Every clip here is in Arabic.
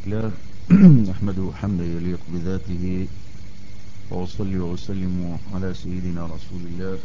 الله نحمده حمدا يليق بذاته وأصلي وأسلم على سيدنا رسول الله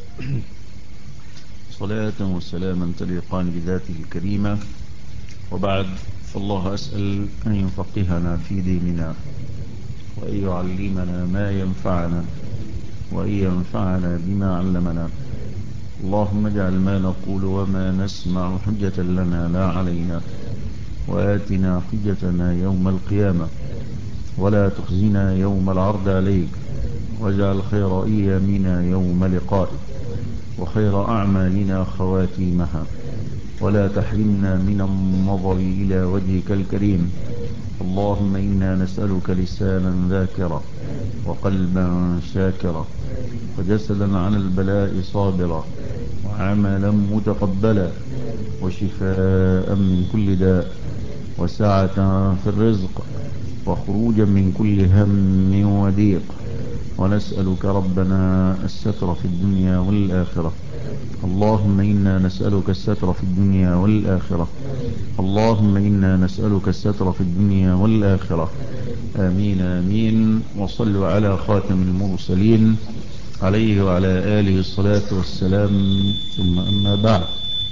صلاة وسلاما تليقان بذاته الكريمة. وبعد، فالله أسأل أن يفقهنا في ديننا وأن يعلمنا ما ينفعنا وأن ينفعنا بما علمنا. اللهم اجعل ما نقول وما نسمع حجة لنا لا علينا، وآتنا حجتنا يوم القيامة ولا تخزنا يوم العرض عليك، واجعل خير أيامنا يوم لقائك وخير أعمالنا خواتيمها، ولا تحرمنا من النظر إلى وجهك الكريم. اللهم إنا نسألك لسانا ذاكرا وقلبا شاكرا وجسدا عن البلاء صابرا وعملا متقبلا وشفاء من كل داء وسعة في الرزق وخروجا من كل هم وضيق. ونسألك ربنا الستر في الدنيا والآخرة. اللهم إنا نسألك الستر في الدنيا والآخرة. اللهم إنا نسألك الستر في الدنيا والآخرة. آمين آمين. وصلوا على خاتم المرسلين عليه وعلى آله الصلاة والسلام. ثم أما بعد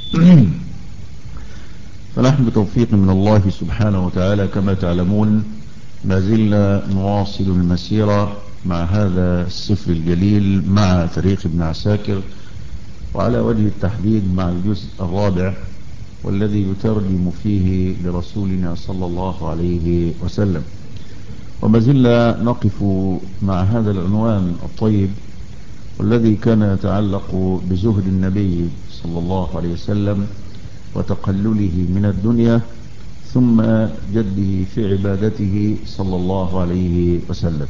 فنحن بتوفيق من الله سبحانه وتعالى كما تعلمون ما زلنا نواصل المسيرة مع هذا السفر الجليل مع تاريخ ابن عساكر، وعلى وجه التحديد مع الجزء الرابع والذي يترجم فيه لرسولنا صلى الله عليه وسلم. وما زلنا نقف مع هذا العنوان الطيب والذي كان يتعلق بزهد النبي صلى الله عليه وسلم وتقلله من الدنيا ثم جده في عبادته صلى الله عليه وسلم.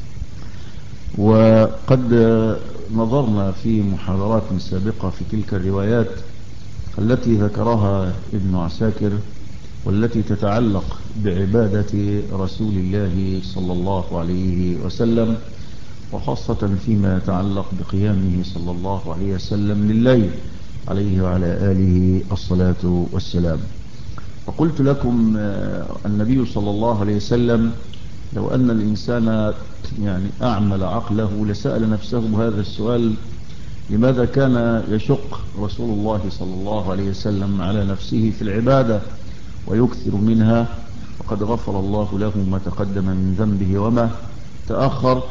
وقد نظرنا في محاضرات سابقة في تلك الروايات التي ذكرها ابن عساكر والتي تتعلق بعبادة رسول الله صلى الله عليه وسلم، وخاصة فيما يتعلق بقيامه صلى الله عليه وسلم لليل عليه وعلى آله الصلاة والسلام. وقلت لكم النبي صلى الله عليه وسلم لو أن الإنسان أعمل عقله لسأل نفسه هذا السؤال: لماذا كان يشق رسول الله صلى الله عليه وسلم على نفسه في العبادة ويكثر منها وقد غفر الله له ما تقدم من ذنبه وما تأخر،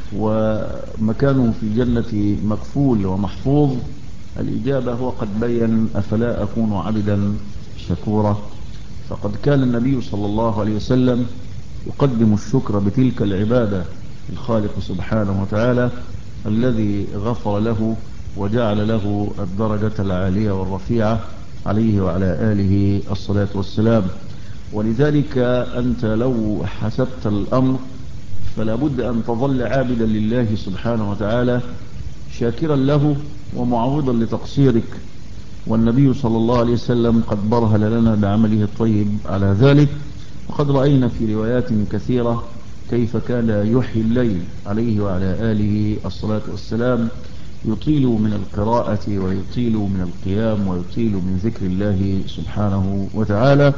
ومكانه في الجنة مكفول ومحفوظ؟ الإجابة هو قد بين: أفلا أكون عبدا شكورا؟ فقد كان النبي صلى الله عليه وسلم يقدم الشكر بتلك العبادة الخالق سبحانه وتعالى الذي غفر له وجعل له الدرجة العالية والرفيعة عليه وعلى آله الصلاة والسلام. ولذلك أنت لو حسبت الأمر فلا بد أن تظل عابدا لله سبحانه وتعالى شاكرا له ومعوضا لتقصيرك، والنبي صلى الله عليه وسلم قد برهن لنا بعمله الطيب على ذلك. وقد رأينا في روايات كثيرة كيف كان يحيي الليل عليه وعلى آله الصلاة والسلام، يطيل من القراءة ويطيل من القيام ويطيل من ذكر الله سبحانه وتعالى.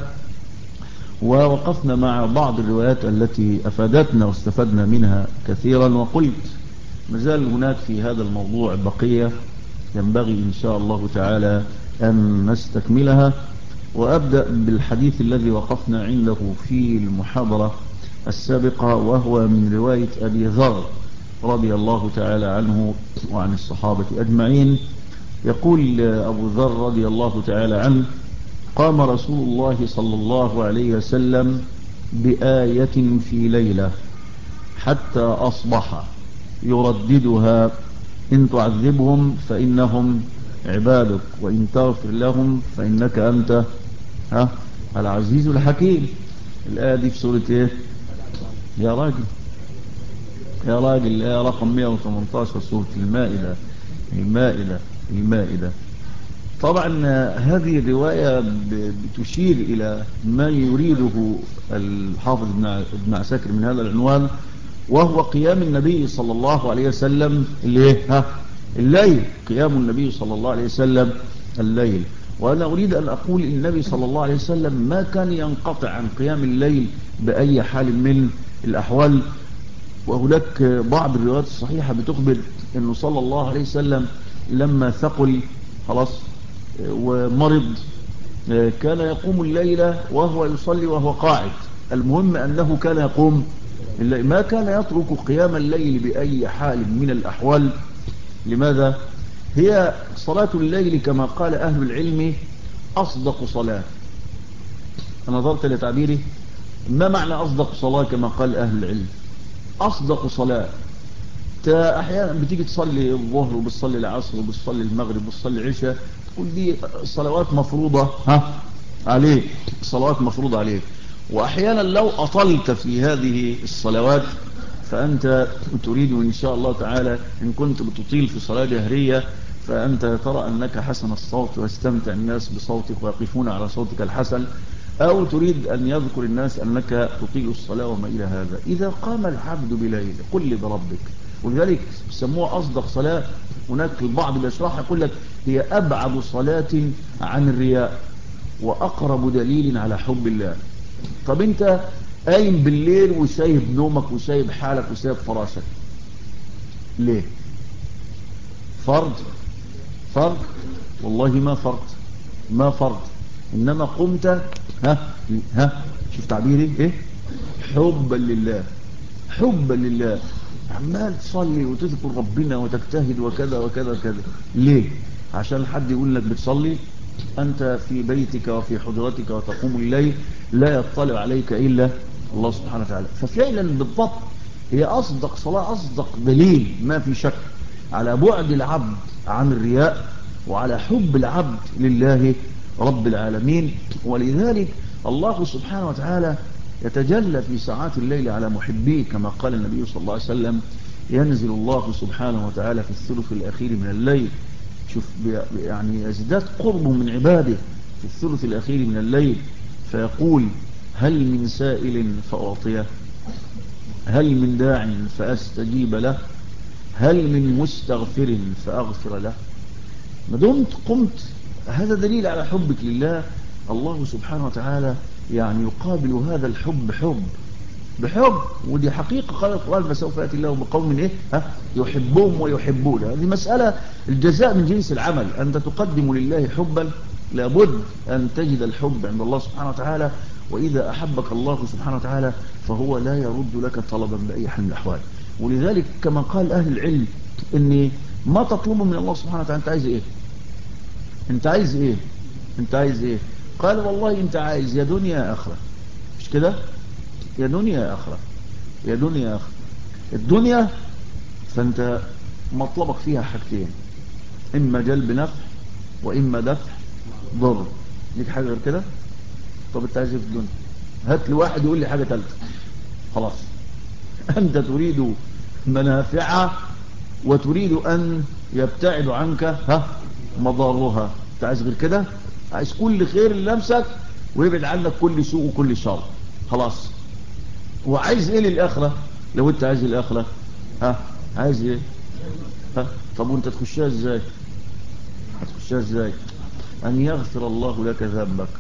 ووقفنا مع بعض الروايات التي أفادتنا واستفدنا منها كثيرا، وقلت مازال هناك في هذا الموضوع بقية ينبغي إن شاء الله تعالى أن نستكملها. وأبدأ بالحديث الذي وقفنا عنده في المحاضرة السابقة، وهو من رواية أبي ذر رضي الله تعالى عنه وعن الصحابة أجمعين. يقول أبو ذر رضي الله تعالى عنه: قام رسول الله صلى الله عليه وسلم بآية في ليلة حتى أصبح يرددها: إن تعذبهم فإنهم عبادك وإن تغفر لهم فإنك أنت العزيز الحكيم. الآية دي في سورة إيه يا راجل؟ يا راجل الآية رقم 118 سورة المائدة. طبعا هذه الرواية بتشير إلى ما يريده الحافظ ابن عساكر من هذا العنوان، وهو قيام النبي صلى الله عليه وسلم الليل. قيام النبي صلى الله عليه وسلم الليل. وأنا أريد أن أقول إن النبي صلى الله عليه وسلم ما كان ينقطع عن قيام الليل بأي حال من الأحوال. وهناك بعض الروايات الصحيحة بتخبر أنه صلى الله عليه وسلم لما ثقل خلاص ومرض كان يقوم الليل وهو يصلي وهو قاعد. المهم أنه كان يقوم الليل، ما كان يترك قيام الليل بأي حال من الأحوال. لماذا؟ هي صلاة الليل كما قال أهل العلم أصدق صلاة. نظرت لتعبيري، ما معنى أصدق صلاة كما قال أهل العلم؟ أصدق صلاة أحيانا بتيجي تصلي الظهر وبتصلي العصر وبتصلي المغرب وبتصلي العشاء، تقول دي صلوات مفروضة عليك، صلوات مفروضة عليك. وأحيانا لو أطلت في هذه الصلوات فأنت تريد إن شاء الله تعالى إن كنت بتطيل في صلاة جهرية فأنت ترى أنك حسن الصوت ويستمتع الناس بصوتك ويقفون على صوتك الحسن، أو تريد أن يذكر الناس أنك تطيل الصلاة وما إلى هذا. إذا قام العبد بليل قل بربك، ولذلك سموها أصدق صلاة. هناك البعض بيشرحها يقول لك هي أبعد صلاة عن الرياء وأقرب دليل على حب الله. طب أنت قايم بالليل وسايب نومك وسايب حالك وسايب فراشك ليه؟ فرض؟ والله ما فرض، ما فرض، إنما قمت شوف تعبيري إيه؟ حبا لله، حبا لله، عمال تصلي وتذكر ربنا وتجتهد وكذا وكذا وكذا. ليه؟ عشان حد يقول لك بتصلي؟ أنت في بيتك وفي حجرتك وتقوم الليل لا يطلع عليك إلا الله سبحانه وتعالى. ففعلا بالضبط هي أصدق صلاة، أصدق دليل ما في شك على بعد العبد عن الرياء وعلى حب العبد لله رب العالمين. ولذلك الله سبحانه وتعالى يتجلى في ساعات الليل على محبيه كما قال النبي صلى الله عليه وسلم ينزل الله سبحانه وتعالى في الثلث الأخير من الليل. شوف يعني يزداد قربه من عباده في الثلث الأخير من الليل فيقول هل من سائل فأعطيه، هل من داع فأستجيب له، هل من مستغفر فأغفر له. ما دمت قمت هذا دليل على حبك لله. الله سبحانه وتعالى يعني يقابل هذا الحب بحب، ودي حقيقة قال القرآن فسوف يأتي الله بقوم إيه يحبهم ويحبون. هذه مسألة الجزاء من جنس العمل. أنت تقدم لله حبا لابد أن تجد الحب عند الله سبحانه وتعالى، وإذا أحبك الله سبحانه وتعالى فهو لا يرد لك طلبا بأي حال من الأحوال. ولذلك كما قال أهل العلم إن ما تطلبه من الله سبحانه وتعالى أنت عايز إيه؟ أنت عايز إيه؟ أنت عايز إيه؟ قال والله أنت عايز يا دنيا يا آخرة، مش كده؟ يا دنيا يا آخرة، يا دنيا يا آخرة. الدنيا فأنت مطلبك فيها حاجتين، إما جلب نفع وإما دفع ضر. ليك حاجة غير كده؟ طب أنت عايز إيه في الدنيا؟ هات لي واحد يقول لي حاجة ثالثة. خلاص أنت تريد منافعها وتريد أن يبتعد عنك مضارها. أنت عايز غير كده؟ عايز كل خير لنفسك ويبعد عنك كل سوء وكل شر. خلاص. وعايز ايه للآخرة؟ لو انت عايز الآخرة عايز ايه؟ طب وانت تخشها ازاي؟ هتخشها ازاي؟ ان يغفر الله لك ذنبك.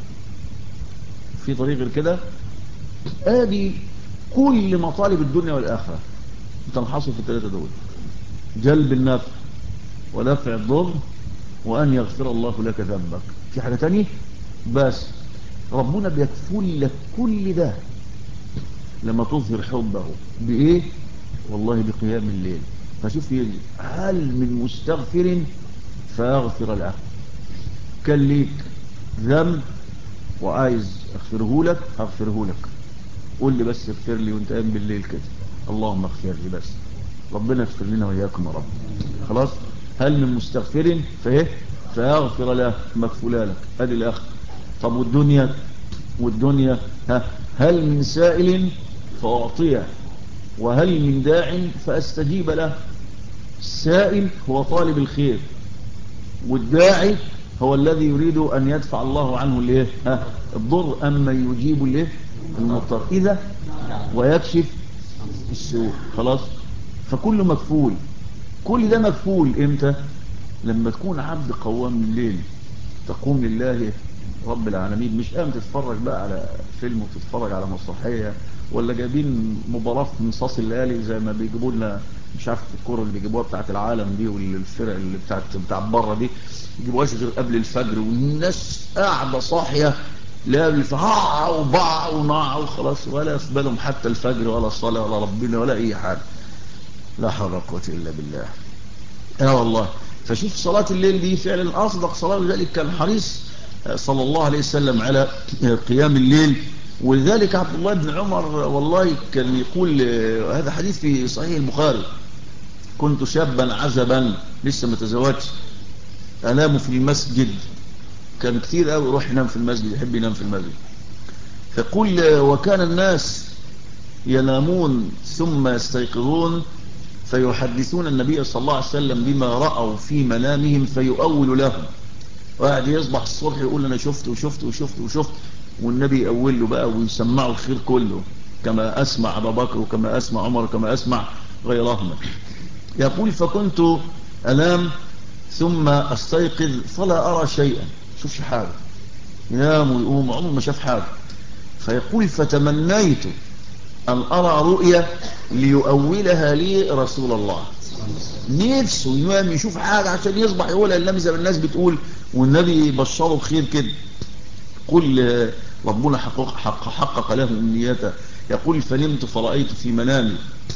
في طريق غير كده؟ ادي كل مطالب الدنيا والآخرة تنحصر في الثلاثة دول، جلب النفع ودفع الضر وان يغفر الله لك ذنبك. في حاجة تانية؟ بس ربنا بيكفل لك كل ده لما تظهر حبه بإيه؟ والله بقيام الليل. فشوف هل من مستغفر فأغفر له، كان ليك ذنب وعايز أغفره لك، قول لي بس اغفر لي وانت قايم بالليل كده، اللهم اغفر لي بس، ربنا يغفر لنا وإياكم يا رب. خلاص. هل من مستغفر فأغفر له، مغفولة لك، ادي الآخر. طب والدنيا هل من سائل فأعطيه، وهل من داع فأستجيب له. السائل هو طالب الخير، والداعي هو الذي يريد أن يدفع الله عنه الضر. أما يجيب المضطر إذا ويكشف السوء. خلاص. فكل مكفول، كل ده مكفول إمتى؟ لما تكون عبد قوام الليل تقوم لله رب العالمين، مش قام تتفرج بقى على فيلم وتتفرج على مسرحية، ولا جايبين مباراة في نصاص الليالي زي ما بيجيبوا لنا مش عارف الكورة اللي بيجيبوها بتاعت العالم دي والفرق اللي بتاعت بره دي، يجيبوهاش غير قبل الفجر والناس قاعدة صاحية لا بيفعع وبع وناع وخلاص، ولا في بالهم حتى الفجر ولا الصلاة ولا ربنا ولا أي حاجة. لا حول ولا قوة إلا بالله. والله. فشوف صلاة الليل دي فعلا أصدق صلاة، لذلك كان حريص صلى الله عليه وسلم على قيام الليل. ولذلك عبد الله بن عمر والله كان يقول، هذا حديث في صحيح البخاري: كنت شابا عزبا لسه متزوجش، أنام في المسجد، كان كثير قوي يروح ينام في المسجد، يحب ينام في المسجد. فقل وكان الناس ينامون ثم يستيقظون فيحدثون النبي صلى الله عليه وسلم بما رأوا في منامهم فيؤول لهم، وقاعد يصبح الصبح يقول أنا شفت وشفت وشفت وشفت، والنبي يقول له بقى ويسمعه الخير كله، كما أسمع أبا بكر وكما أسمع عمر وكما أسمع غيرهما. يقول فكنت أنام ثم أستيقظ فلا أرى شيئا، شوفش حاجة، ينام ويقوم عمر ما شاف حاجة. فيقول فتمنيت أن أرى رؤيا ليؤولها لي رسول الله، نفسه ينام يشوف حاجة عشان يصبح يقولها النبي زي ما الناس بتقول، والنبي يبشره بخير كده. قل ربنا حقق له أمنيته. يقول فنمت فرأيت في منامي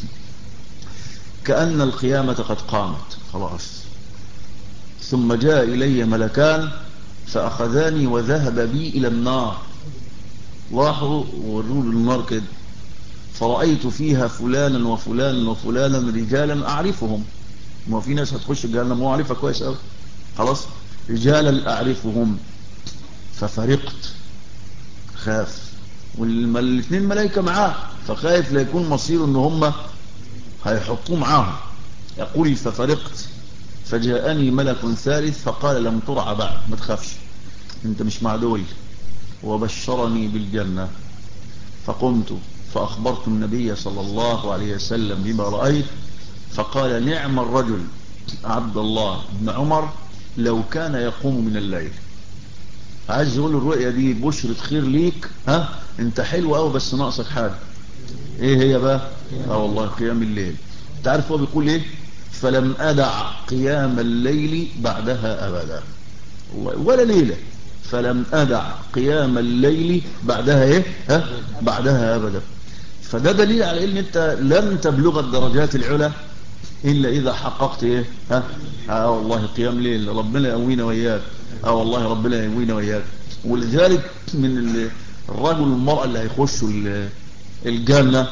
كأن القيامة قد قامت خلاص، ثم جاء إلي ملكان فأخذاني وذهب بي إلى النار، راحوا وروا النار كده، فرأيت فيها فلانا وفلانا وفلانا رجالا أعرفهم، ما في ناس هتخش الجهنم مو عارفها كويس قوي، خلاص رجالا أعرفهم. ففرقت، خاف، والاثنين ملائكة معاه، فخايف لا يكون مصيره ان هم هيحطوه معاهم. يقول ففرقت فجاءني ملك ثالث فقال لم ترع بعد، ما تخافش انت مش مع دول، وبشرني بالجنة. فقمت فأخبرت النبي صلى الله عليه وسلم بما رأيت، فقال نعم الرجل عبد الله بن عمر لو كان يقوم من الليل. عايز يقول الرؤية دي بشرة خير ليك، انت حلو قوي بس ناقصك حاجة. ايه هي بقى؟ والله قيام الليل. تعرف هو بيقول ايه؟ فلم أدع قيام الليل بعدها أبدا، ولا ليلة، فلم أدع قيام الليل بعدها ايه؟ بعدها أبدا. فده دليل على ان انت لن تبلغ الدرجات العلى إلا إذا حققت إيه؟ والله قيام ليل، ربنا يقوينا وإياك. والله ربنا يقوينا وإياك. ولذلك من الرجل والمرأة اللي هيخشوا الجنة،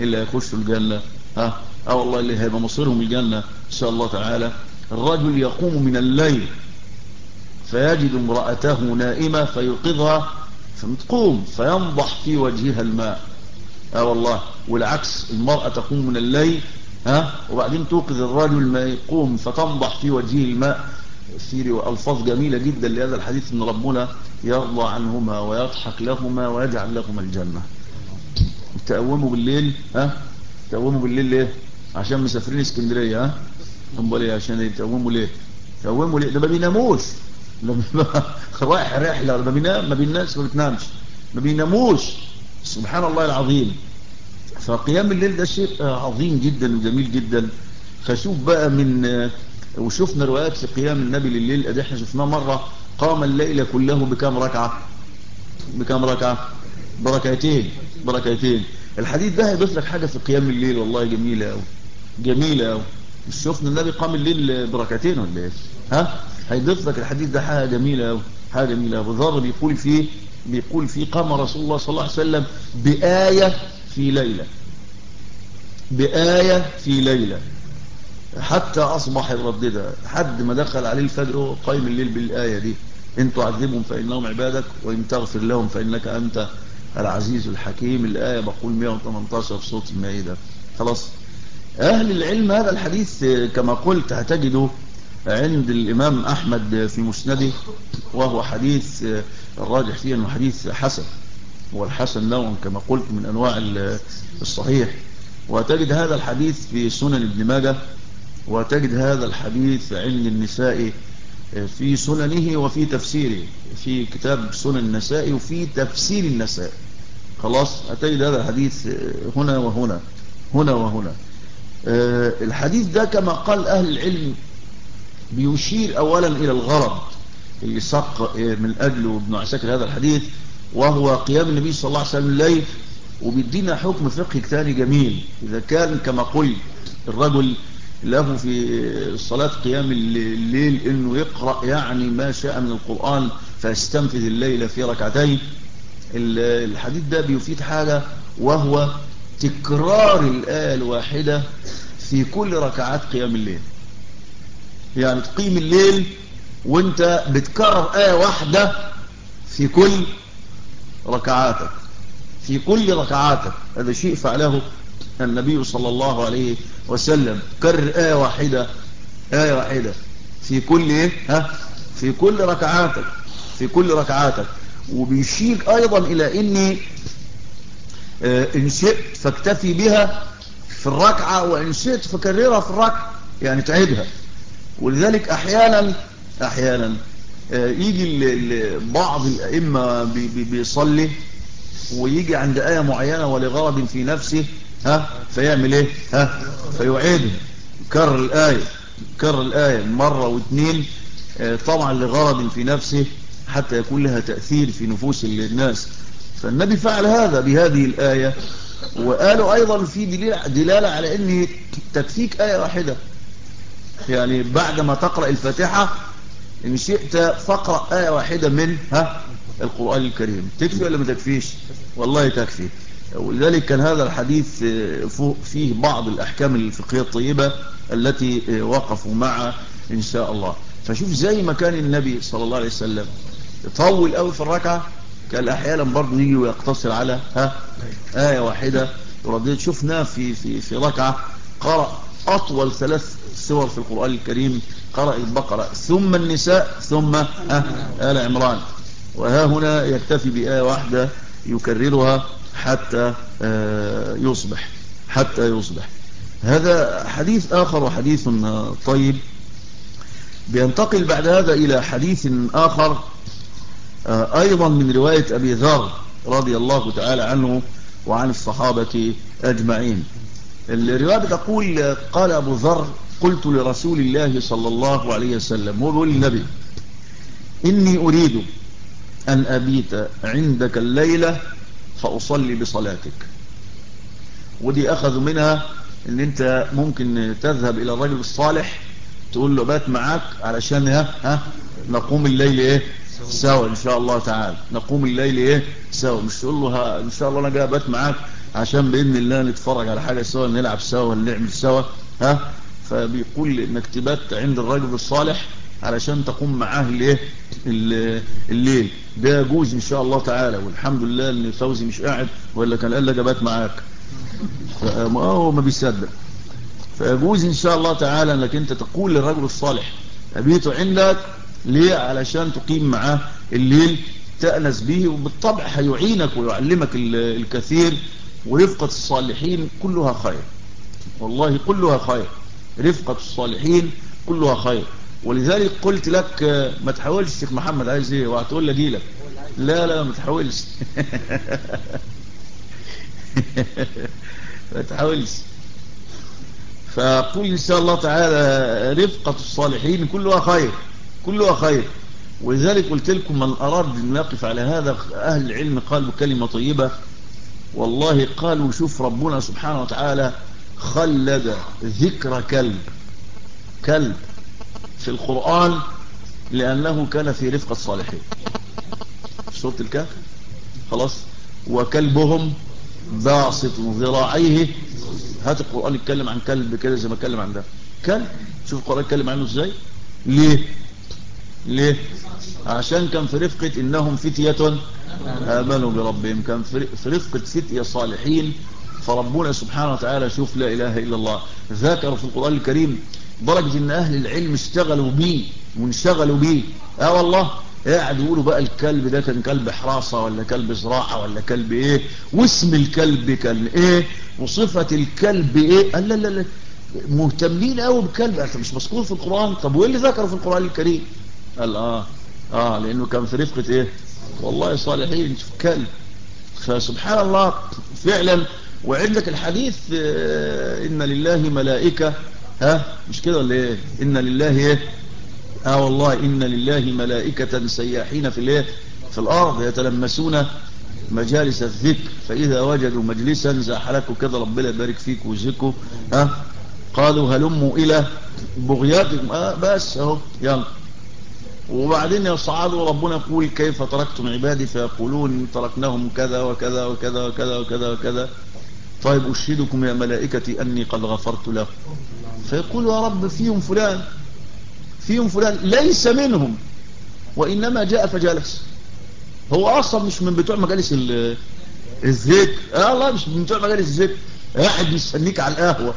والله اللي هيبقى مصيرهم الجنة إن شاء الله تعالى، الرجل يقوم من الليل فيجد امرأته نائمة فيوقظها فتقوم فينضح في وجهها الماء. والله. والعكس، المرأة تقوم من الليل وبعدين توقظ الرجل ما يقوم فتنضح في وجهه الماء. في ألفاظ جميلة جدا لهذا الحديث ان ربنا يرضى عنهما ويضحك لهما ويجعل لهما الجنة. تقوموا بالليل، تقوموا بالليل ليه؟ عشان مسافرين اسكندرية، امال ايه؟ عشان تقوموا ليه؟ تقوموا ليه؟ ده ما بيناموش، رايح رحلة ما بينام، ما بينامش، ما بتنامش، ما بيناموش، سبحان الله العظيم. فقيام الليل ده شيء عظيم جدا وجميل جدا. فشوف بقى وشوفنا روايات في قيام النبي لليل، ادي احنا شفناه مرة قام الليل كله بكام ركعة؟ بكام ركعة؟ بركعتين. الحديث ده هيضيف لك حاجة في قيام الليل والله جميلة قوي، جميلة قوي. مش شفنا النبي قام الليل بركعتين ولا ايه؟ هيضيف لك الحديث ده حاجة جميلة قوي، حاجة جميلة. ابو ذر بيقول فيه قام رسول الله صلى الله عليه وسلم بآية في ليلة، بآية في ليلة حتى أصبح يرددها حد ما دخل عليه الفجر قايم الليل بالآية دي: إن تعذبهم فإنهم عبادك وإن تغفر لهم فإنك أنت العزيز الحكيم. الآية بقول 118 في سورة المائدة. خلاص. أهل العلم هذا الحديث كما قلت هتجده عند الإمام أحمد في مسنده، وهو حديث الراجح فيه أنه حديث حسن، والحسن نوع كما قلت من أنواع الصحيح. وتجد هذا الحديث في سنن ابن ماجه، وتجد هذا الحديث عند النساء في سننه وفي تفسيره، في كتاب سنن النسائي وفي تفسير النسائي. خلاص هتجد هذا الحديث هنا وهنا، هنا وهنا. الحديث ده كما قال أهل العلم بيشير أولا إلى الغرض اللي سق من أجله ابن عساكر هذا الحديث، وهو قيام النبي صلى الله عليه وسلم الليل. وبيدينا حكم فقهي ثاني جميل. إذا كان كما قلت الرجل له في الصلاة قيام الليل إنه يقرأ يعني ما شاء من القرآن فيستنفذ الليل في ركعتين، الحديث ده بيفيد حاجة، وهو تكرار الآية الواحدة في كل ركعات قيام الليل. يعني تقيم الليل وانت بتكرر آية واحدة في كل ركعاتك، في كل ركعاتك. هذا شيء فعله النبي صلى الله عليه وسلم، كرر آية واحدة، آية واحدة في كل ايه في كل ركعاتك، في كل ركعاتك. وبيشير ايضا الى اني ان شئت فاكتفي بها في الركعة، وان شئت فكررها في الركعة، يعني تعيدها. ولذلك احيانا يجي بعض الائمة بيصلي ويجي عند آية معينة ولغرض في نفسه فيعمل ايه فيعيدها، كرر الآية مرة واثنين، طبعا لغرض في نفسه حتى يكون لها تأثير في نفوس الناس. فالنبي فعل هذا بهذه الآية. وقالوا أيضا في دلالة على أن تكفيك آية واحدة، يعني بعدما تقرأ الفاتحة إن شئت فاقرأ آية واحدة من القرآن الكريم. تكفي ولا ما تكفيش؟ والله تكفي. ولذلك كان هذا الحديث فيه بعض الأحكام الفقهية الطيبة التي وقفوا معها إن شاء الله. فشوف زي ما كان النبي صلى الله عليه وسلم يطول قوي في الركعة، كان أحيانا برضه يجي ويقتصر على آية واحدة. ورديت شفنا في ركعة قرأ أطول 3 سور في القرآن الكريم، قرأ البقرة ثم النساء ثم آل عمران. وها هنا يكتفي بآية واحدة يكررها حتى يصبح. هذا حديث آخر وحديث طيب. بينتقل بعد هذا إلى حديث آخر أيضا من رواية أبي ذر رضي الله تعالى عنه وعن الصحابة أجمعين. الرواية بتقول قال أبو ذر قلت لرسول الله صلى الله عليه وسلم، هو بيقول للنبي إني أريد أن أبيت عندك الليلة فأصلي بصلاتك. ودي أخذ منها أن أنت ممكن تذهب إلى الرجل الصالح تقول له بات معاك علشان نقوم الليل سوا إن شاء الله تعالى، نقوم الليل سوا. مش تقول له إن شاء الله أنا جاي بات معاك عشان بإذن الله نتفرج على حاجة سوا، نلعب سوا، نعمل سوا فبيقول انك تبات عند الرجل الصالح علشان تقوم معاه الليل. ده يجوز ان شاء الله تعالى. والحمد لله ان فوزي مش قاعد ولا كان قال لك ابات معاك، هو ما بيصدق. فيجوز ان شاء الله تعالى انك انت تقول للرجل الصالح ابيت عندك ليه؟ علشان تقيم معاه الليل، تأنس به، وبالطبع هيعينك ويعلمك الكثير. ورفقة الصالحين كلها خير، والله كلها خير، رفقة الصالحين كلها خير. ولذلك قلت لك ما تحاولش الشيخ محمد عايز ايه وهتقول لي اجي لك. لا ما تحاولش ما تحاولش. فقل ان شاء الله تعالى رفقة الصالحين كلها خير، كلها خير. ولذلك قلت لكم من اراد ان يقف على هذا، اهل العلم قالوا كلمة طيبة والله. قالوا شوف ربنا سبحانه وتعالى خلد ذكر كلب في القرآن لأنه كان في رفقة الصالحين في سورة الكهف. خلاص، وكلبهم باسط ذراعيه. هات القرآن يتكلم عن كلب كده زي ما اتكلم عن ده كلب. شوف القرآن يتكلم عنه ازاي. ليه عشان كان في رفقة إنهم فتية آمنوا بربهم، كان في رفقة فتية صالحين. فربنا سبحانه وتعالى شوف لا إله إلا الله ذكر في القرآن الكريم درجة إن أهل العلم اشتغلوا بيه وانشغلوا بيه. والله قاعد يقولوا بقى الكلب ده كان كلب حراسة ولا كلب زراعة ولا كلب ايه، واسم الكلب كان ايه، وصفة الكلب ايه. لا مهتمين قوي بالكلب. انت مش مذكور في القرآن؟ طب وايه اللي ذكره في القرآن الكريم؟ قال لانه كان في رفقة ايه؟ والله صالحين. شوف كلب. فسبحان الله فعلا. وعندك الحديث ان لله ملائكة، مش كده ولا ايه؟ ان لله ايه؟ والله ان لله ملائكة سياحين في الايه؟ في الارض يتلمسون مجالس الذكر، فاذا وجدوا مجلسا زحلكوا كده ربنا يبارك فيك ويجزيكوا، قالوا هلموا الى بغياتكم. بس اهو يلا. وبعدين يصعدوا ربنا يقول كيف تركتم عبادي فيقولون تركناهم كذا وكذا وكذا وكذا وكذا وكذا. طيب أشهدكم يا ملائكتي أني قد غفرت له. فيقول يا رب فيهم فلان ليس منهم وإنما جاء فجلس. هو أصلا مش من بتوع مجالس الذكر. الله مش من بتوع مجالس الذكر. قاعد مستنيك على القهوة،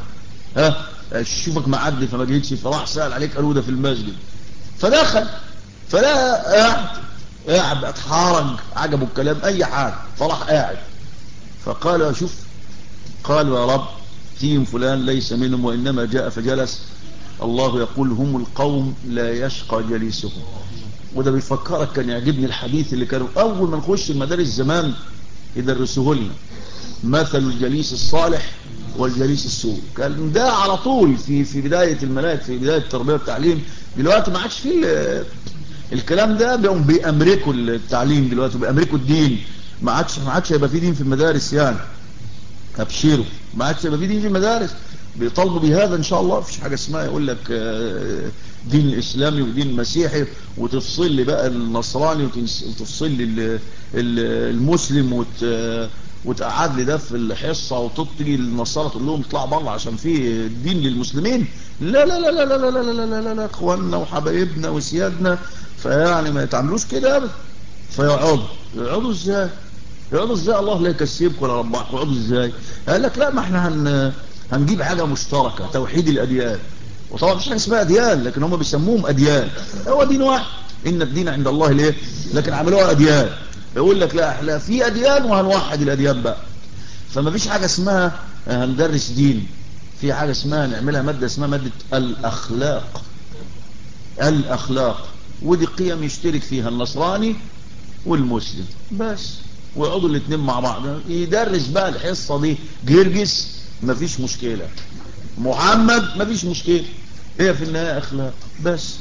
شوفك معدي فما جيتش، فراح سأل عليك قالوا ده في المسجد. فدخل فلا قاعد بقى اتحارج، عجبه الكلام اي حاجه، فراح قاعد. فقال شوف، قالوا يا رب فيهم فلان ليس منهم وانما جاء فجلس. الله يقول هم القوم لا يشقى جليسهم. وده بيفكرك، كان يعجبني الحديث اللي كانوا اول ما نخش المدارس زمان يدرسوه لنا، مثل الجليس الصالح والجليس السوء. كان ده على طول في بدايه المناهج، في بدايه التربيه والتعليم. دلوقتي ما عادش فيه الكلام ده، بيأمريكوا التعليم دلوقتي، بيأمريكوا الدين. ما عادش هيبقى فيه دين في المدارس يعني. ابشروا، ما عادش هيبقى فيه دين في المدارس. بيطالبوا بهذا ان شاء الله. مفيش حاجه اسمها يقول لك دين اسلامي ودين مسيحي، وتفصل لي بقى النصراني وتفصل لي المسلم وتقعد لي ده في الحصه، وتطلي النصارى تقول لهم اطلعوا بره عشان في دين للمسلمين. لا لا لا لا لا لا لا لا لا لا لا، اخواننا وحبايبنا وسيادنا، فيعني ما يتعاملوش كده ابدا. يقعدوا ازاي؟ يقعدوا ازاي؟ الله لا يكسبك ولا ربك. يقعدوا ازاي؟ قال لك لا، ما احنا هنجيب حاجه مشتركه، توحيد الاديان. وطبعا مش حاجه اسمها اديان، لكن هم بيسموهم اديان. هو دين واحد، ان الدين عند الله ليه، لكن عملوها اديان. يقول لك لا احنا في اديان وهنوحد الاديان بقى. فما فيش حاجه اسمها هندرس دين. في حاجه اسمها نعملها ماده اسمها ماده الاخلاق. الاخلاق، ودي قيم يشترك فيها النصراني والمسلم بس، ويقعدوا الاثنين مع بعض. يدرس بقى الحصه دي جرجس مفيش مشكله، محمد مفيش مشكله، هي في النهايه اخلاق بس.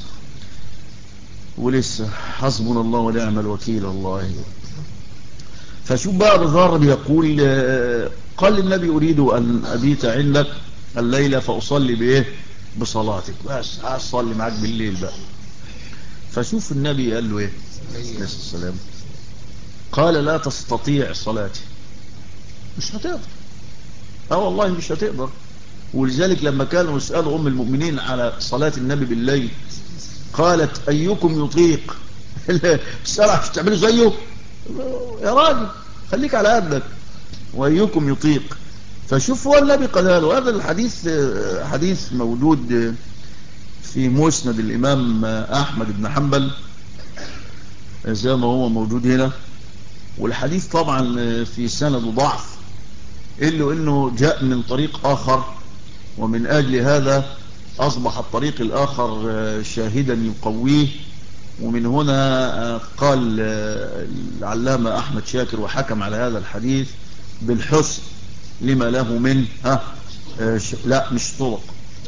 ولسه حسبنا الله ونعم الوكيل الله. فشوف بقى ابو ذر بيقول قال النبي اريد ان ابيت عندك الليله فاصلي بايه؟ بصلاتك. بس هصلي معاك بالليل بقى. فشوف النبي قال له ايه عليه السلام؟ قال لا تستطيع صلاتي. مش هتقدر. والله مش هتقدر. ولذلك لما كانوا يسألوا أم المؤمنين على صلاة النبي بالليل قالت أيكم يطيق السرعة مش تعملوا زيه يا راجل، خليك على قدك. وأيكم يطيق. فشوف هو النبي قال له هذا الحديث، حديث موجود في مسند الإمام أحمد بن حنبل زي ما هو موجود هنا. والحديث طبعا في سند ضعف، إلا إنه جاء من طريق آخر، ومن أجل هذا أصبح الطريق الآخر شاهدا يقويه. ومن هنا قال العلامة أحمد شاكر وحكم على هذا الحديث بالحسن لما له من لا مش طرق،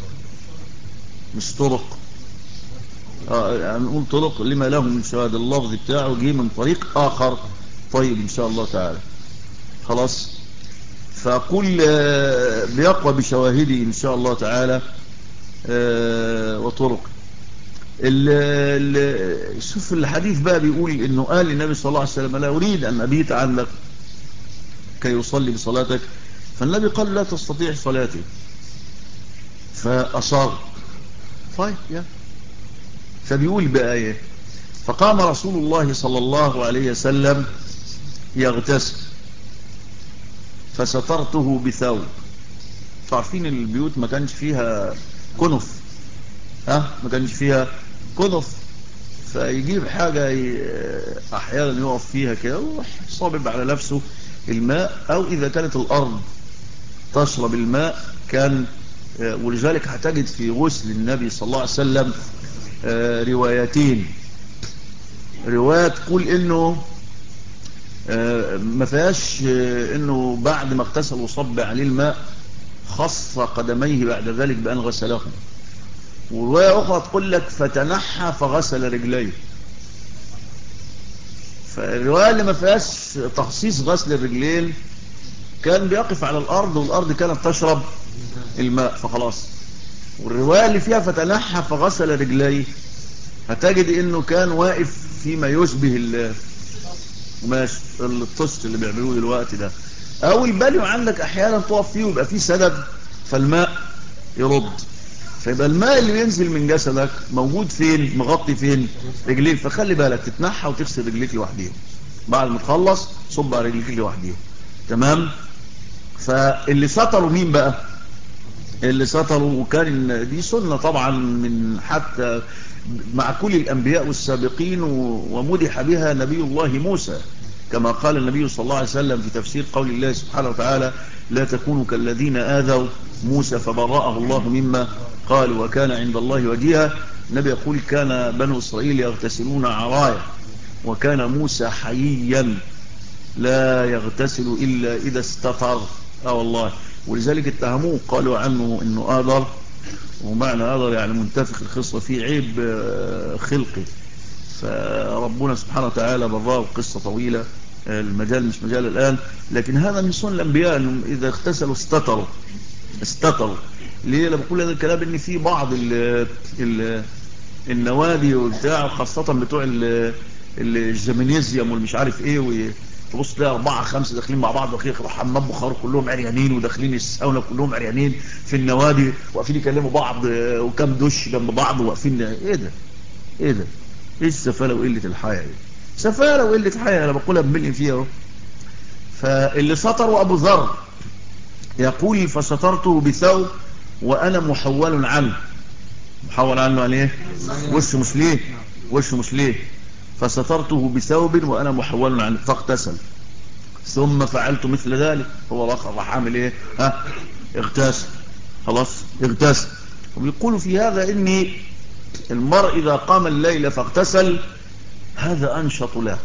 مش طرق، نقول طرق لما له من شهادة. اللفظ بتاعه جه من طريق آخر. طيب إن شاء الله تعالى خلاص. فأقول بيقوى بشواهده إن شاء الله تعالى وطرق. شوف الحديث بقى بيقول إنه قال النبي صلى الله عليه وسلم لا أريد أن أبيت عنك كي يصلي بصلاتك. فالنبي قال لا تستطيع صلاتي، فأصر. طيب يا فبيقول بقى ايه؟ فقام رسول الله صلى الله عليه وسلم يغتسل فسترته بثوب. عارفين البيوت ما كانش فيها كنف، ما كانش فيها كنف، فيجيب حاجة احيانا يقف فيها كده ويصابب على نفسه الماء، او اذا كانت الارض تشرب الماء كان. ولذلك هتجد في غسل النبي صلى الله عليه وسلم روايتين. رواية تقول انه ما فيهاش انه بعد ما اغتسل وصب عليه الماء خص قدميه بعد ذلك بأن غسلهم. ورواية أخرى تقول لك فتنحى فغسل رجليه. فالرواية اللي ما فيهاش تخصيص غسل الرجلين كان بيقف على الأرض والأرض كانت تشرب الماء فخلاص. والرواية اللي فيها فتنحى فغسل رجليه هتجد انه كان واقف فيما يشبه الطست اللي بيعملوه دلوقتي ده، او الباليو عندك احيانا تقف فيه ويبقى فيه سدد فالماء يرد، فيبقى الماء اللي ينزل من جسدك موجود فين؟ مغطي فين؟ رجليك. فخلي بالك تتنحى وتغسل رجليك لوحديهم، بعد ما تخلص صب على رجليك لوحديهم. تمام. فاللي سطروا مين بقى؟ اللي سطروا، وكان دي سنة طبعا من حتى مع كل الأنبياء والسابقين، ومدح بها نبي الله موسى كما قال النبي صلى الله عليه وسلم في تفسير قول الله سبحانه وتعالى: لا تكونوا كالذين آذوا موسى فبرأه الله مما قالوا وكان عند الله وجيها. النبي يقول: كان بنو إسرائيل يغتسلون عرايا وكان موسى حييا لا يغتسل إلا إذا استطر. والله. ولذلك اتهموه قالوا عنه انه آذر، ومعنى آذر يعني منتفخ الخصة، فيه عيب خلقي. فربنا سبحانه وتعالى براه. قصة طويلة، المجال مش مجال الآن، لكن هذا من سنن الأنبياء انهم إذا اغتسلوا استتروا. ليه لما بقول هذا الكلام؟ ان في بعض النوادي وبتاع، خاصة بتوع الجيمنيزيوم والمش عارف ايه، تبص تلاقي 4 5 داخلين مع بعض، داخلين حمام بخار كلهم عريانين، وداخلين الساونا كلهم عريانين في النوادي، واقفين يكلموا بعض، وكام دش جنب بعض واقفين. ايه ده؟ ايه السفاله وقله الحياه دي؟ سفاله وقله حياه، انا بقولها بملء فيها اهو. فاللي سطروا ابو ذر يقول: فسترته بثوب وانا محول عنه. محول عنه عن ايه؟ وشه مش ليه. فسترته بثوب وانا محول عنه فاغتسل، ثم فعلت مثل ذلك. هو راح عامل ايه؟ اغتسل. خلاص اغتسل. وبيقولوا في هذا ان المرء اذا قام الليل فاغتسل هذا انشط له.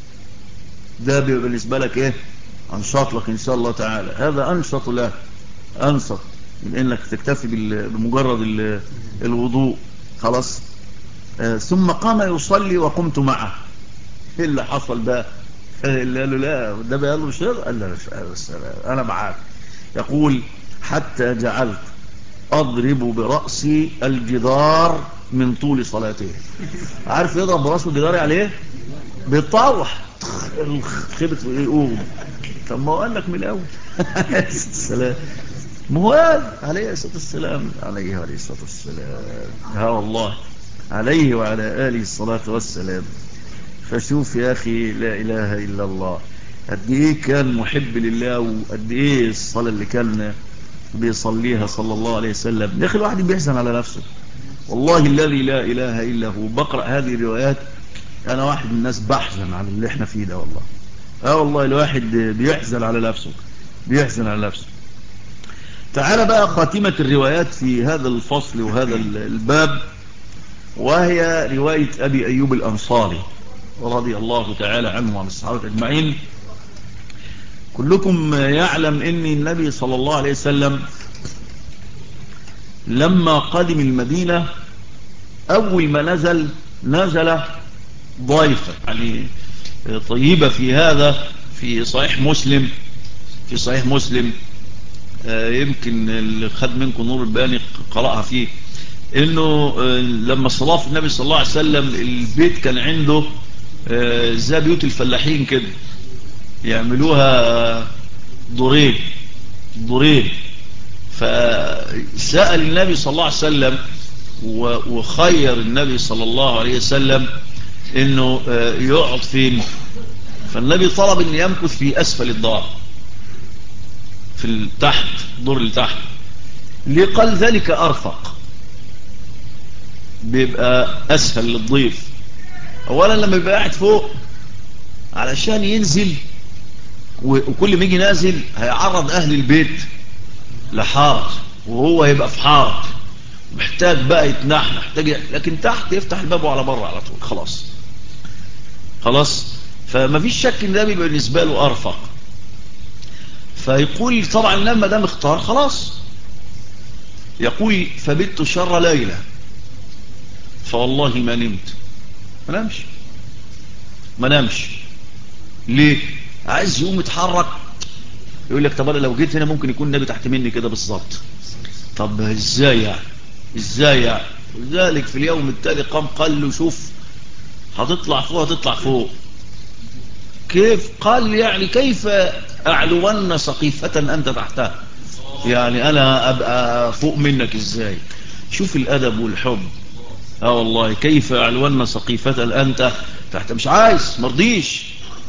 ده بالنسبه لك ايه؟ انشط لك ان شاء الله تعالى. هذا انشط له، انشط من انك تكتفي بمجرد الوضوء. خلاص. ثم قام يصلي وقمت معه. ايه اللي حصل بقى؟ اللي قال له لا ده بقى له شر، قال له انا معاك. يقول: حتى جعلت اضرب برأسي الجدار من طول صلاته. عارف يضرب برأسه الجدار عليه؟ بيطاوح الخبط يقوم. طب ما هو قال لك من الاول عليه السلام. ما هو قال عليه الصلاة والسلام، عليه الصلاة والسلام. ها والله، عليه وعلى آله الصلاة والسلام. فشوف يا أخي، لا إله إلا الله، قد إيه كان محب لله، وقد إيه الصلاة اللي كان بيصليها صلى الله عليه وسلم. يا أخي الواحد بيحزن على نفسه والله الذي لا إله إلا هو. بقرأ هذه الروايات أنا واحد من الناس بحزن على اللي احنا فيه ده والله. والله الواحد بيحزن على نفسه. تعال بقى خاتمة الروايات في هذا الفصل وهذا الباب، وهي رواية أبي أيوب الأنصاري رضي الله تعالى عنه وعن الصحابة أجمعين. كلكم يعلم أن النبي صلى الله عليه وسلم لما قدم المدينة أول ما نزل ضيفة، يعني طيبة في هذا في صحيح مسلم. يمكن اللي خد منكم نور الباني قرأها فيه، انه لما استضاف النبي صلى الله عليه وسلم البيت كان عنده زي بيوت الفلاحين كده، يعملوها دورين. فسأل النبي صلى الله عليه وسلم وخير النبي صلى الله عليه وسلم انه يقعد فين. فالنبي طلب ان يمكث في اسفل الدار، في التحت، الدور اللي تحت. ليه قال ذلك؟ ارفق، بيبقى اسهل للضيف. اولا لما يبقى قاعد فوق علشان ينزل، وكل ما يجي نازل هيعرض اهل البيت لحارة، وهو هيبقى في حارة، محتاج بقى يتنحنح، لكن تحت يفتح الباب وعلى بره على طول خلاص. خلاص. فما فيش شك ان ده بيبقى بالنسبة له ارفق. فيقول طبعا لما ده مختار خلاص، يقول فبت شر ليلة فوالله ما نمت. ما نامش. ليه؟ عايز يقوم يتحرك. يقول لك طب انا لو جيت هنا ممكن يكون النبي تحت مني كده بالظبط. طب ازاي يعني؟ ذلك في اليوم التالي قال له شوف، هتطلع فوق. كيف؟ قال يعني كيف اعلون سقيفة انت تحتها؟ يعني انا ابقى فوق منك ازاي؟ شوف الادب والحب. والله كيف اعلون سقيفة انت تحت؟ مش عايز، مرضيش،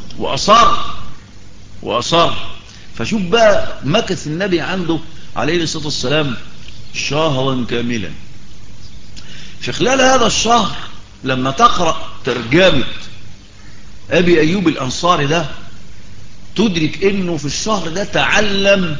واصر. فشوف بقى مكث النبي عنده عليه الصلاة والسلام شهرا كاملا. في خلال هذا الشهر لما تقرأ ترجمة أبي أيوب الأنصاري ده تدرك أنه في الشهر ده تعلم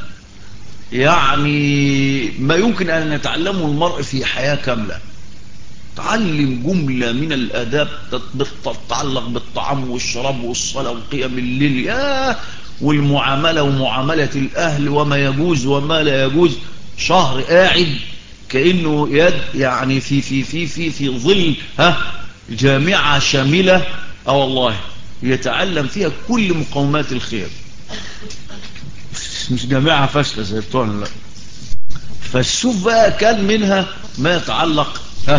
يعني ما يمكن أن يتعلمه المرء في حياة كاملة. تعلم جملة من الآداب تتعلق بالطعام والشراب والصلاة وقيام الليل والمعاملة ومعاملة الأهل وما يجوز وما لا يجوز. شهر قاعد كأنه يد يعني في ظل جامعة شاملة. والله يتعلم فيها كل مقومات الخير، مش جامعة فاشلة زي بتوعنا لا. فالشوف بقى كان منها ما يتعلق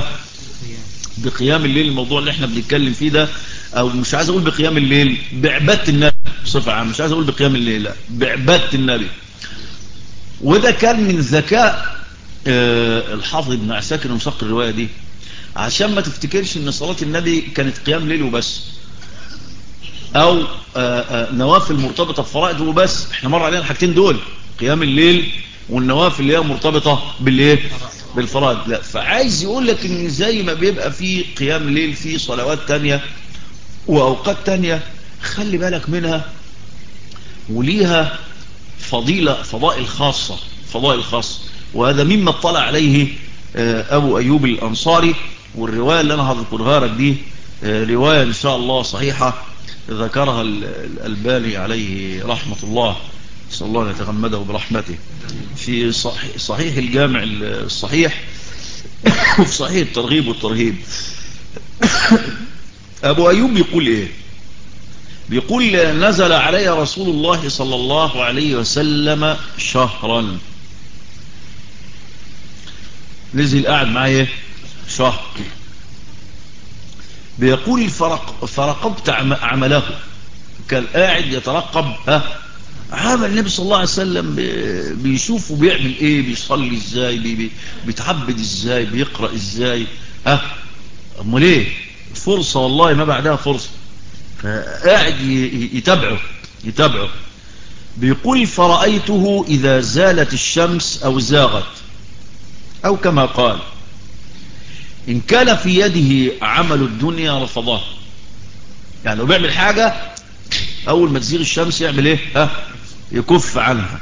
بقيام الليل، الموضوع اللي احنا بنتكلم فيه ده، او مش عايز اقول بقيام الليل، بعبادة النبي بصفة عامة. مش عايز اقول بقيام الليل، لا، بعبادة النبي. وده كان من ذكاء الحافظ ابن عساكر ومسق الرواية دي، عشان ما تفتكرش ان صلاة النبي كانت قيام ليل وبس، او نوافل مرتبطة بفرائض وبس. احنا مر علينا الحاجتين دول، قيام الليل والنوافل اللي هي مرتبطة بالايه؟ بالفرائض. لا، فعايز يقول لك ان زي ما بيبقى في قيام ليل في صلوات تانية واوقات تانية، خلي بالك منها وليها فضائل خاصة. وهذا مما اطلع عليه ابو ايوب الانصاري. والرواية اللي انا هذكرها لك دي رواية ان شاء الله صحيحة، ذكرها الألباني عليه رحمة الله، نسأل الله أن يتغمده برحمته، في صحيح الجامع الصحيح وفي صحيح الترغيب والترهيب. أبو أيوب بيقول إيه؟ بيقول نزل علي رسول الله صلى الله عليه وسلم شهرا. نزل قاعد معي شهر. بيقول فرقبت عمله. كان قاعد يترقب عمل النبي صلى الله عليه وسلم، بيشوفه بيعمل ايه، بيصلي ازاي، بيتعبد ازاي، بيقرأ ازاي. امال ايه؟ فرصة والله ما بعدها فرصة. قاعد يتابعه. بيقول فرأيته إذا زالت الشمس أو زاغت، أو كما قال إن كان في يده عمل الدنيا رفضه. يعني لو بيعمل حاجة أول ما تزيغ الشمس يعمل إيه؟ يكف عنها.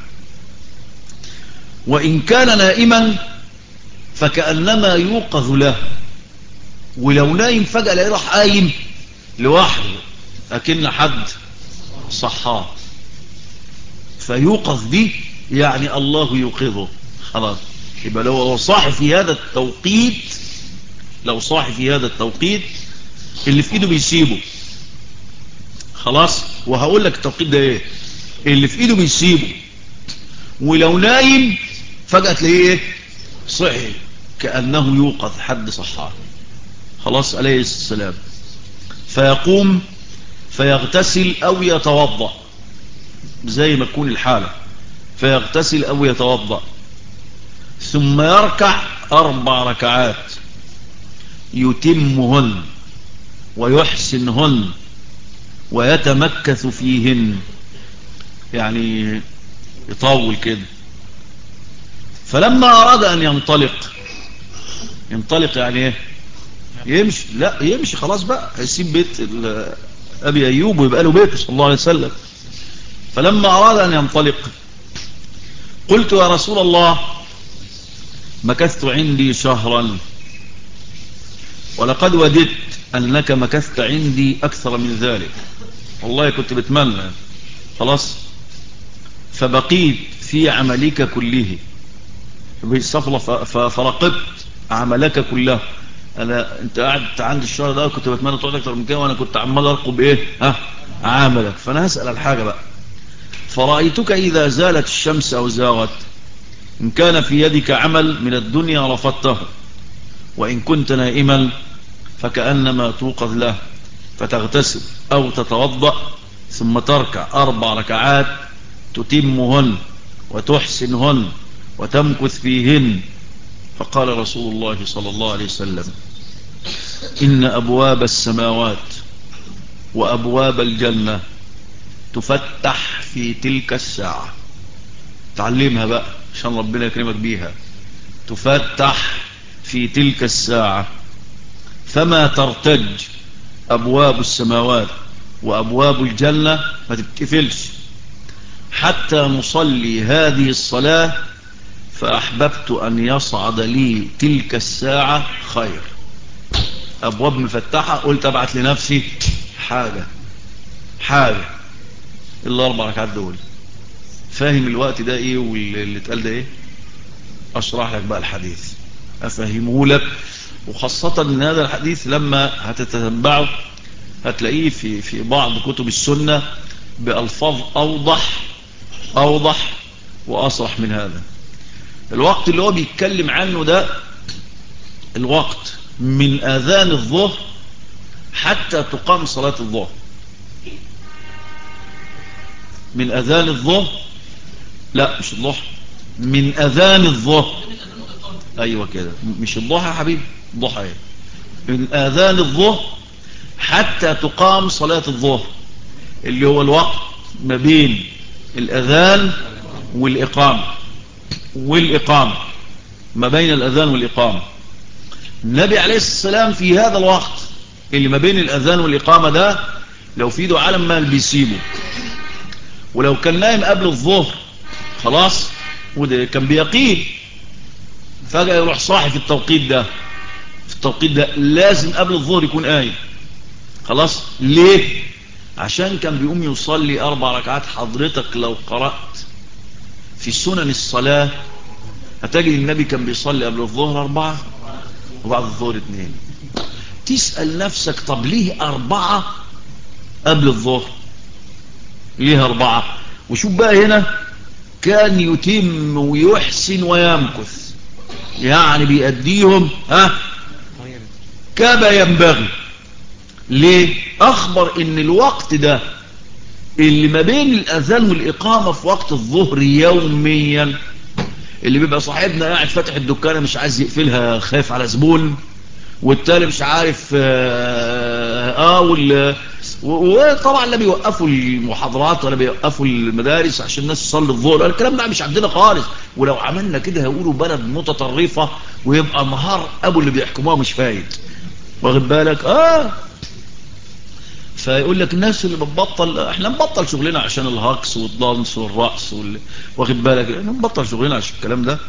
وإن كان نائما فكأنما يوقظ له. ولو نايم فجأة لا يروح قايم لوحده أكن حد صحاه. فيوقظ دي يعني الله يوقظه خلاص. يبقى لو صاحي في هذا التوقيت اللي في ايده بيسيبه خلاص. وهقول لك التوقيت ده ايه اللي في ايده بيسيبه. ولو نايم فجأة تلاقيه ايه؟ صحي كأنه يوقظ حد صحاه خلاص عليه السلام. فيقوم فيغتسل او يتوضأ زي ما تكون الحالة، فيغتسل او يتوضأ ثم يركع 4 ركعات يتمهن ويحسنهن ويتمكث فيهن، يعني يطول كده. فلما أراد أن ينطلق يعني ايه؟ يمشي. لا يمشي خلاص بقى، هيسيب بيت أبي أيوب ويبقى له بيته صلى الله عليه وسلم. فلما أراد أن ينطلق قلت يا رسول الله مكثت عندي شهرا ولقد وددت أنك مكثت عندي أكثر من ذلك، والله كنت بتمنى خلاص، فبقيت في عملك كله بالصفلة فرقبت عملك كله. انت قاعد عند الشهر ده كنت بتمنى تقعد اكتر من كده، وانا كنت عمال ارقب ايه عملك. فانا هسأل الحاجة بقى، فرأيتك اذا زالت الشمس او زاغت، ان كان في يدك عمل من الدنيا رفضته، وان كنت نائما فكأنما توقظ له، فتغتسل او تتوضأ ثم تركع 4 ركعات تتمهن وتحسنهن وتمكث فيهن. فقال رسول الله صلى الله عليه وسلم: إن أبواب السماوات وأبواب الجنة تفتح في تلك الساعة. تعلمها بقى عشان ربنا يكرمك بيها. تفتح في تلك الساعة، فما ترتج أبواب السماوات وأبواب الجنة، ما تتقفلش حتى نصلي هذه الصلاة، فأحببت أن يصعد لي تلك الساعة خير. أبواب مفتحة، قلت أبعت لنفسي حاجة إلا 4 ركعات دول. فاهم الوقت ده إيه واللي اتقال ده إيه؟ أشرح لك بقى الحديث، أفهمه لك. وخاصة أن هذا الحديث لما هتتتبعه هتلاقيه في بعض كتب السنة بألفاظ أوضح وأصرح من هذا. الوقت اللي هو بيتكلم عنه ده الوقت من أذان الظهر حتى تقام صلاة الظهر. من أذان الظهر، لا مش الضحى، من أذان الظهر. أيوة كده، مش الضحى يا حبيبي، الضحى ايه؟ من أذان الظهر حتى تقام صلاة الظهر، اللي هو الوقت ما بين الأذان والإقامة، ما بين الأذان والإقامة. النبي عليه السلام في هذا الوقت اللي ما بين الأذان والإقامة ده، لو في ايده عالم ما بيسيبه، ولو كان نايم قبل الظهر خلاص، وده كان بيقين، فجأة يروح صاحي في التوقيت ده لازم قبل الظهر يكون قايم خلاص. ليه؟ عشان كان بيقوم يصلي 4 ركعات. حضرتك لو قرأت في سنن الصلاة هتجد النبي كان بيصلي قبل الظهر 4 وبعد الظهر 2. تسأل نفسك طب ليه 4 قبل الظهر؟ ليه 4؟ وشوف بقى هنا، كان يتم ويحسن ويمكث، يعني بيأديهم كما ينبغي. ليه؟ أخبر إن الوقت ده اللي ما بين الأذان والإقامة في وقت الظهر يوميا، اللي بيبقى صاحبنا قاعد فاتح الدكانة مش عايز يقفلها خايف على زبون، والتالي مش عارف وطبعا لا بيوقفوا المحاضرات ولا بيوقفوا المدارس عشان الناس تصلي الظهر. الكلام ده مش عندنا خالص، ولو عملنا كده هيقولوا بلد متطرفة، ويبقى نهار ابو اللي بيحكموها مش فايد، واخد بالك؟ فيقول لك الناس اللي بتبطل، احنا نبطل شغلنا عشان الهاكس والدانس والرقص واخد بالك، نبطل شغلنا عشان الكلام ده.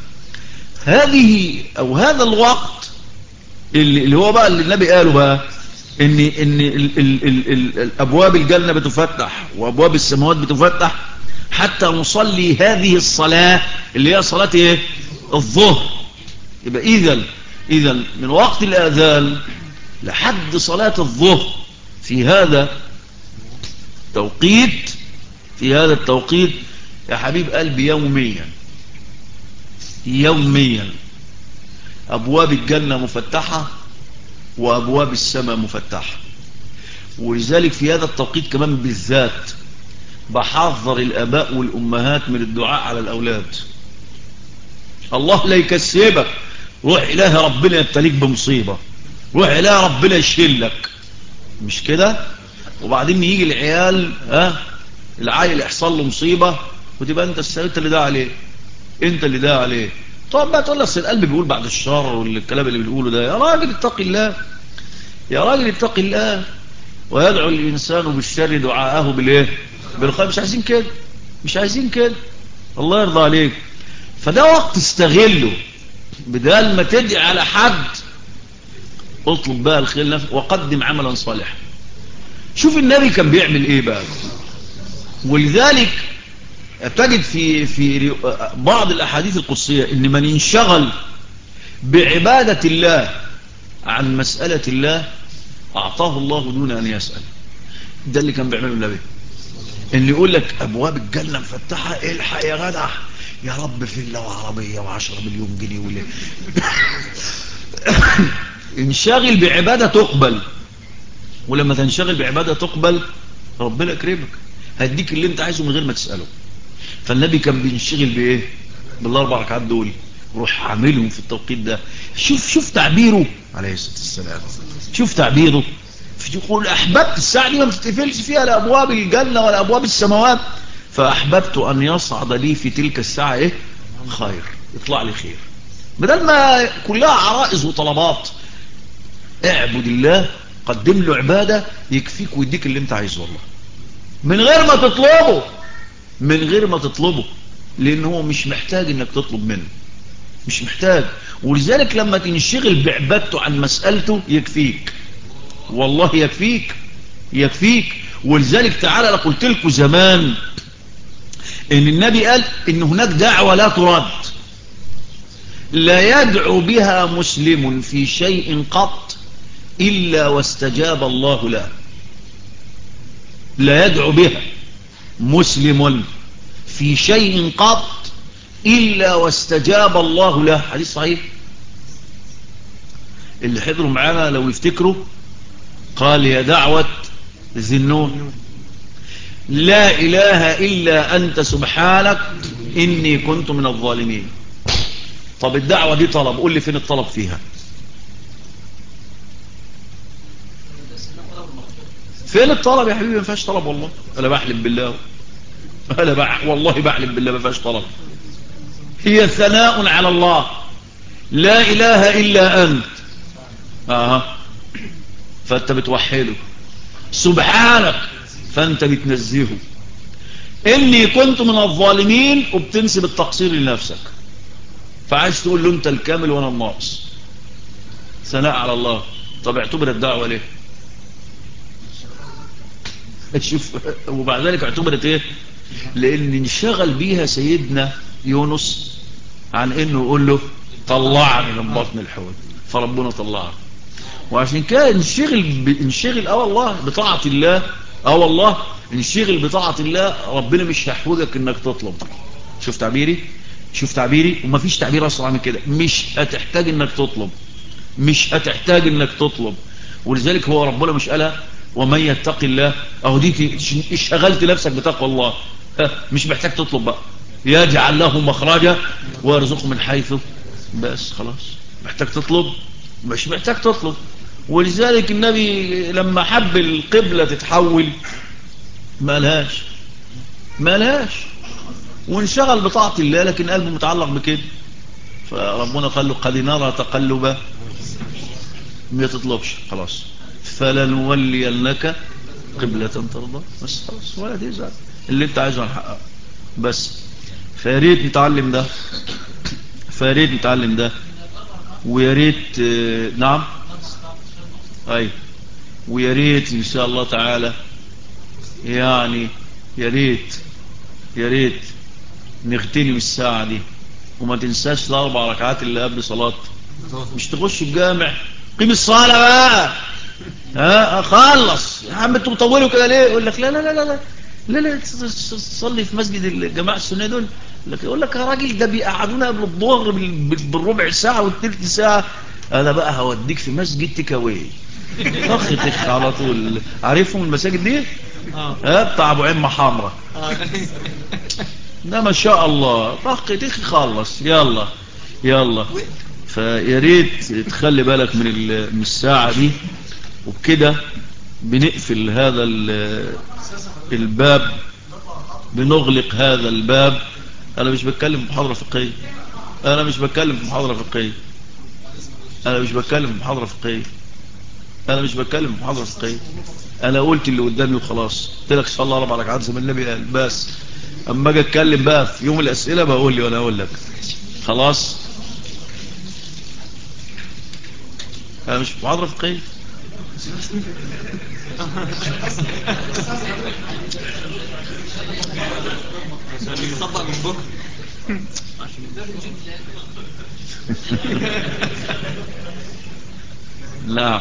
هذا الوقت اللي هو بقى اللي النبي قاله بقى، ان ابواب الجنة بتفتح وابواب السماوات بتفتح حتى نصلي هذه الصلاة اللي هي صلاة ايه؟ الظهر. يبقى اذا من وقت الاذان لحد صلاة الظهر في هذا التوقيت يا حبيب قلبي يوميا أبواب الجنة مفتحة وأبواب السماء مفتحة. ولذلك في هذا التوقيت كمان بالذات بحذر الآباء والأمهات من الدعاء على الأولاد. الله لا يكسبك، روح إله ربنا يبتليك بمصيبة، روح إله ربنا يشيلك، مش كده؟ وبعدين يجي العيال العيل يحصل له مصيبة وتبقى انت اللي داعي عليه. طب بقى تقول لك القلب بيقول بعد الشر والكلام اللي بيقوله ده. يا راجل اتق الله، ويدعو الإنسان بالشر دعاءه بالخير. مش عايزين كده. الله يرضى عليك. فده وقت استغله، بدل ما تدعي على حد اطلب بقى الخير لنفسك وقدم عملا صالحا. شوف النبي كان بيعمل ايه بقى. ولذلك تجد في بعض الاحاديث القدسية ان من انشغل بعبادة الله عن مسألة الله اعطاه الله دون ان يسأل. ده اللي كان بيعمله النبي، اللي يقول لك ابواب الجنة مفتحة، الحق يا جدع، يا رب فيلا وعربية و10 مليون جنيه ولا انشغل بعبادة تقبل. ولما تنشغل بعبادة تقبل ربنا يكرمك، هديك اللي انت عايزه من غير ما تسأله. فالنبي كان بينشغل بايه؟ بالاربع ركعات دول، روح عاملهم في التوقيت ده. شوف تعبيره عليه الصلاة والسلام، شوف تعبيره. يقول احببت الساعة دي ما بتتقفلش فيها لابواب الجنة ولا ابواب السماوات، فاحببت ان يصعد لي في تلك الساعة ايه؟ خير، يطلع لي خير، بدل ما كلها عرائز وطلبات. اعبد الله، قدم له عبادة يكفيك ويديك اللي انت عايزه والله، من غير ما تطلبه، من غير ما تطلبه، لان هو مش محتاج انك تطلب منه، مش محتاج. ولذلك لما تنشغل بعبادته عن مسألته يكفيك والله، يكفيك يكفيك. ولذلك تعالى انا قلت لكم زمان ان النبي قال ان هناك دعوة لا ترد، لا يدعو بها مسلم في شيء قط إلا واستجاب الله له. لا يدعو بها مسلم في شيء قط إلا واستجاب الله له. حديث صحيح، اللي حضروا معانا لو يفتكروا قال يا دعوة ذي النون، لا إله إلا أنت سبحانك إني كنت من الظالمين. طب الدعوة دي طلب، قول لي فين الطلب فيها؟ فين الطلب يا حبيبي؟ ما فيهاش طلب والله، انا بحلم بالله، والله بحلم بالله ما فيهاش طلب. هي ثناء على الله، لا اله الا انت. فانت بتوحده، سبحانك فانت بتنزهه، اني كنت من الظالمين وبتنسب التقصير لنفسك، فعايز تقول له انت الكامل وانا الناقص. ثناء على الله. طب اعتبر الدعوة ليه؟ شوف، وبعد ذلك اعتبرت ايه؟ لان انشغل بيها سيدنا يونس عن انه يقول له طلعني من بطن الحوت، فربنا طلعه. وعشان كده انشغل والله بطاعة الله، والله انشغل بطاعة الله، ربنا مش هيحوجك انك تطلب. شوف تعبيري، شوف تعبيري، وما فيش تعبير اسرع من كده. مش هتحتاج انك تطلب، مش هتحتاج انك تطلب. ولذلك هو ربنا مش قالها ومن يتق الله؟ اهو دي اشغلت نفسك بتقوى الله، مش محتاج تطلب بقى. يجعل له مخرجا ويرزقه من حيث، بس خلاص. محتاج تطلب؟ مش محتاج تطلب. ولذلك النبي لما حب القبلة تتحول ما لهاش وانشغل بطاعة الله، لكن قلبه متعلق بكده. فربنا قال له قد نرى تقلب، ما تطلبش خلاص، فلنولينك قبلة ترضى، بس خلاص، ولا تزعل، اللي انت عايزه هنحققه بس. فياريت نتعلم ده، فياريت نتعلم ده، وياريت نعم اي، وياريت ان شاء الله تعالى يعني ياريت نغتنم الساعة دي، وما تنساش الاربع ركعات اللي قبل صلاة. مش تخش الجامع قيم الصلاة بقى، خلص يا عم، انتوا مطولوا كده ليه؟ يقول لك لا لا لا لا لا لا، تصلي في مسجد الجماعة السنة دول. يقول لك يا راجل ده بيقعدونا قبل الظهر بالربع ساعة والثلث ساعة. انا بقى هوديك في مسجد تكاوي، تخ على طول. عارفهم المساجد دي؟ بتاع ابو عمة حمرة ده ما شاء الله، تخ خلص، يلا يلا. فيا ريت تخلي بالك من الساعة دي. وبكده بنقفل هذا الباب، بنغلق هذا الباب. انا مش بتكلم في محاضرة فقهية، انا مش بتكلم في محاضرة فقهية، انا مش بتكلم في محاضرة فقهية، انا مش بتكلم في محاضرة فقهية. انا قلت اللي قدامي وخلاص، قلت لك صلى الله 4 ركعات زي ما النبي قال بس. اما اجي اتكلم بقى في يوم الاسئلة بقول لي وانا اقول لك خلاص. مش محاضرة فقهية. يطبق من بكره. لا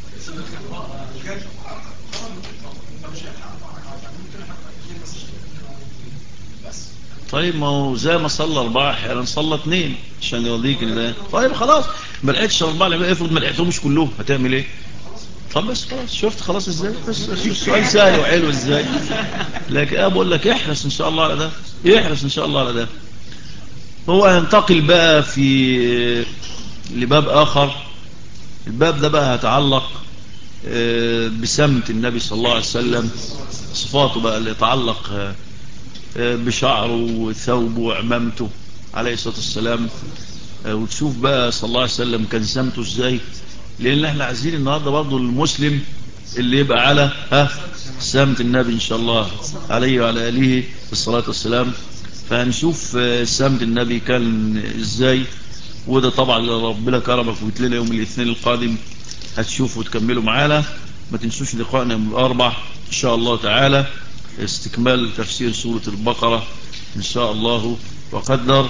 طيب، ما هو زي ما صلى 4 احيانا صلى 2 عشان يرضيك الله. طيب خلاص، ما لقيتش 4 يبقى افرض ما لقيتهمش كلهم هتعمل ايه؟ طب بس خلاص، شفت خلاص ازاي؟ بس السؤال سهل وحلو ازاي. لكن انا بقول لك احرص ان شاء الله على ده، احرص ان شاء الله على ده. هو هينتقل بقى في لباب اخر. الباب ده بقى هيتعلق بسمت النبي صلى الله عليه وسلم، صفاته بقى اللي يتعلق بشعره وثوبه وعمامته عليه الصلاة والسلام. وتشوف بقى صلى الله عليه وسلم كان سمته ازاي، لان احنا عايزين النهارده برضه المسلم اللي يبقى على سمت النبي ان شاء الله عليه وعلى اله الصلاة والسلام. فهنشوف سمت النبي كان ازاي. وده طبعا لو ربنا كرمك وجيت يوم الاثنين القادم هتشوفوا وتكملوا معانا. ما تنسوش لقائنا يوم الاربع ان شاء الله تعالى، استكمال تفسير سورة البقرة ان شاء الله وقدر.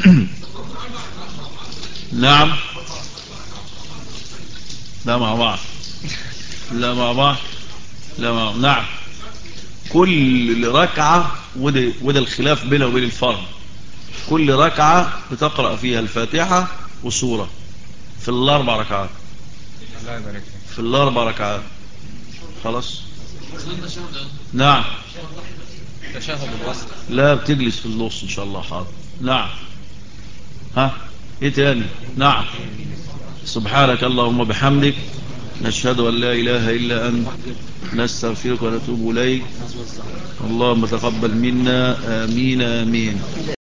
نعم، لا مع بعض، لا مع بعض، لا مع بعض. نعم، كل ركعة، وده الخلاف بينه وبين الفرد. كل ركعة بتقرأ فيها الفاتحة وسورة في الاربع ركعات، في الاربع ركعات. خلاص. نعم، تشهد الوسط. لا بتجلس في النص ان شاء الله. حاضر. نعم. ها، ايه تاني؟ نعم. سبحانك اللهم بحمدك، نشهد ان لا اله الا انت، نستغفرك ونتوب اليك. اللهم تقبل منا، امين امين.